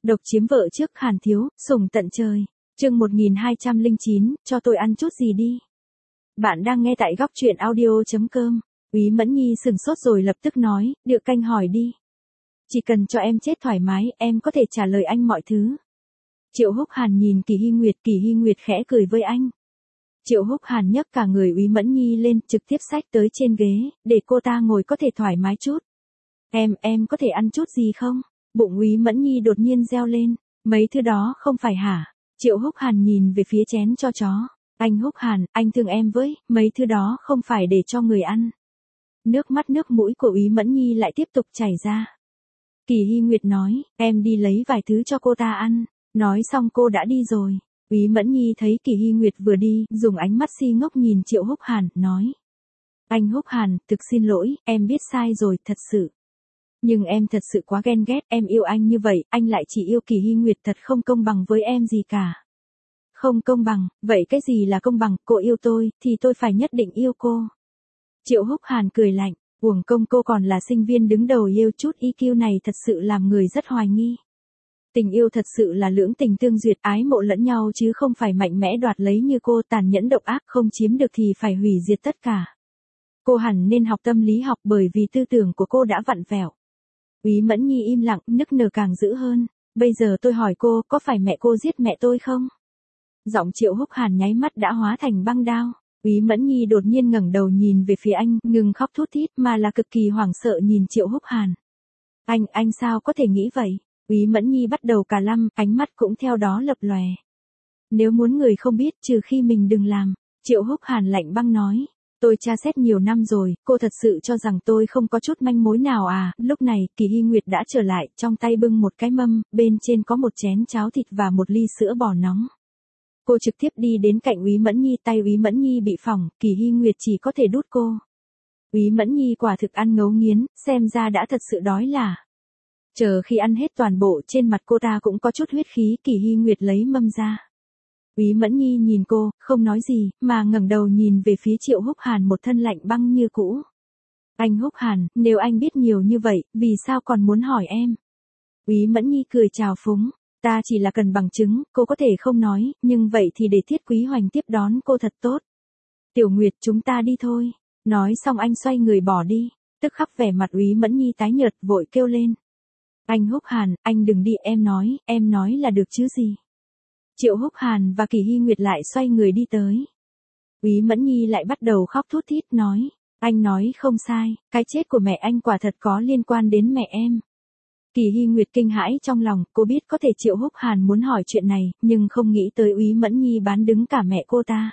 Độc chiếm vợ trước Hàn Thiếu, sủng tận trời. Chương 1209, cho tôi ăn chút gì đi. Bạn đang nghe tại góc truyện audio.com. Úy Mẫn Nhi sừng sốt rồi lập tức nói, Điệu Canh hỏi đi. Chỉ cần cho em chết thoải mái, em có thể trả lời anh mọi thứ. Triệu Húc Hàn nhìn Kỳ Hy Nguyệt khẽ cười với anh. Triệu Húc Hàn nhấc cả người Úy Mẫn Nhi lên, trực tiếp xách tới trên ghế, để cô ta ngồi có thể thoải mái chút. Em có thể ăn chút gì không? Bụng Úy Mẫn Nhi đột nhiên reo lên, mấy thứ đó không phải hả? Triệu Húc Hàn nhìn về phía chén cho chó. Anh Húc Hàn, anh thương em với, mấy thứ đó không phải để cho người ăn. Nước mắt nước mũi của Úy Mẫn Nhi lại tiếp tục chảy ra. Kỳ Hy Nguyệt nói, em đi lấy vài thứ cho cô ta ăn. Nói xong cô đã đi rồi. Úy Mẫn Nhi thấy Kỳ Hy Nguyệt vừa đi, dùng ánh mắt si ngốc nhìn Triệu Húc Hàn, nói. Anh Húc Hàn, thực xin lỗi, em biết sai rồi, thật sự. Nhưng em thật sự quá ghen ghét, em yêu anh như vậy, anh lại chỉ yêu Kỳ Hy Nguyệt, thật không công bằng với em gì cả. Không công bằng, vậy cái gì là công bằng, cô yêu tôi, thì tôi phải nhất định yêu cô. Triệu Húc Hàn cười lạnh, uổng công cô còn là sinh viên đứng đầu yêu chút EQ này thật sự làm người rất hoài nghi. Tình yêu thật sự là lưỡng tình tương duyệt, ái mộ lẫn nhau chứ không phải mạnh mẽ đoạt lấy như cô, tàn nhẫn độc ác, không chiếm được thì phải hủy diệt tất cả. Cô hẳn nên học tâm lý học bởi vì tư tưởng của cô đã vặn vẹo. Úy Mẫn Nhi im lặng, nức nở càng dữ hơn. Bây giờ tôi hỏi cô, có phải mẹ cô giết mẹ tôi không? Giọng Triệu Húc Hàn nháy mắt đã hóa thành băng đao. Úy Mẫn Nhi đột nhiên ngẩng đầu nhìn về phía anh, ngừng khóc thút thít mà là cực kỳ hoảng sợ nhìn Triệu Húc Hàn. Anh sao có thể nghĩ vậy? Úy Mẫn Nhi bắt đầu cả lăm, ánh mắt cũng theo đó lập lòe. Nếu muốn người không biết, trừ khi mình đừng làm. Triệu Húc Hàn lạnh băng nói. Tôi tra xét nhiều năm rồi, cô thật sự cho rằng tôi không có chút manh mối nào à? Lúc này, Kỳ Hy Nguyệt đã trở lại, trong tay bưng một cái mâm, bên trên có một chén cháo thịt và một ly sữa bò nóng. Cô trực tiếp đi đến cạnh Úy Mẫn Nhi, tay Úy Mẫn Nhi bị phỏng, Kỳ Hy Nguyệt chỉ có thể đút cô. Úy Mẫn Nhi quả thực ăn ngấu nghiến, xem ra đã thật sự đói là. Chờ khi ăn hết toàn bộ, trên mặt cô ta cũng có chút huyết khí, Kỳ Hy Nguyệt lấy mâm ra. Úy Mẫn Nhi nhìn cô, không nói gì, mà ngẩng đầu nhìn về phía Triệu Húc Hàn một thân lạnh băng như cũ. Anh Húc Hàn, nếu anh biết nhiều như vậy, vì sao còn muốn hỏi em? Úy Mẫn Nhi cười trào phúng, ta chỉ là cần bằng chứng, cô có thể không nói, nhưng vậy thì để Thiết Quý Hoành tiếp đón cô thật tốt. Tiểu Nguyệt, chúng ta đi thôi. Nói xong anh xoay người bỏ đi, tức khắc vẻ mặt Úy Mẫn Nhi tái nhợt, vội kêu lên. Anh Húc Hàn, anh đừng đi, em nói là được chứ gì. Triệu Húc Hàn và Kỳ Hy Nguyệt lại xoay người đi tới. Úy Mẫn Nhi lại bắt đầu khóc thút thít nói, anh nói không sai, cái chết của mẹ anh quả thật có liên quan đến mẹ em. Kỳ Hy Nguyệt kinh hãi trong lòng, cô biết có thể Triệu Húc Hàn muốn hỏi chuyện này, nhưng không nghĩ tới Úy Mẫn Nhi bán đứng cả mẹ cô ta.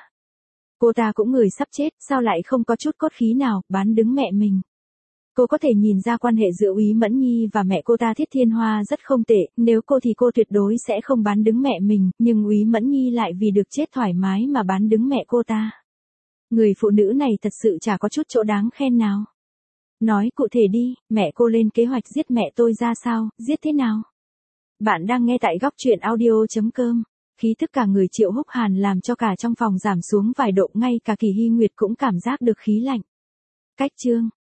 Cô ta cũng người sắp chết, sao lại không có chút cốt khí nào, bán đứng mẹ mình. Cô có thể nhìn ra quan hệ giữa Úy Mẫn Nhi và mẹ cô ta Thiết Thiên Hoa rất không tệ, nếu cô thì cô tuyệt đối sẽ không bán đứng mẹ mình, nhưng Úy Mẫn Nhi lại vì được chết thoải mái mà bán đứng mẹ cô ta. Người phụ nữ này thật sự chả có chút chỗ đáng khen nào. Nói cụ thể đi, mẹ cô lên kế hoạch giết mẹ tôi ra sao, giết thế nào? Bạn đang nghe tại góc truyện audio.com. Khí thức cả người Triệu Húc Hàn làm cho cả trong phòng giảm xuống vài độ, ngay cả Kỳ Hy Nguyệt cũng cảm giác được khí lạnh. Cách chương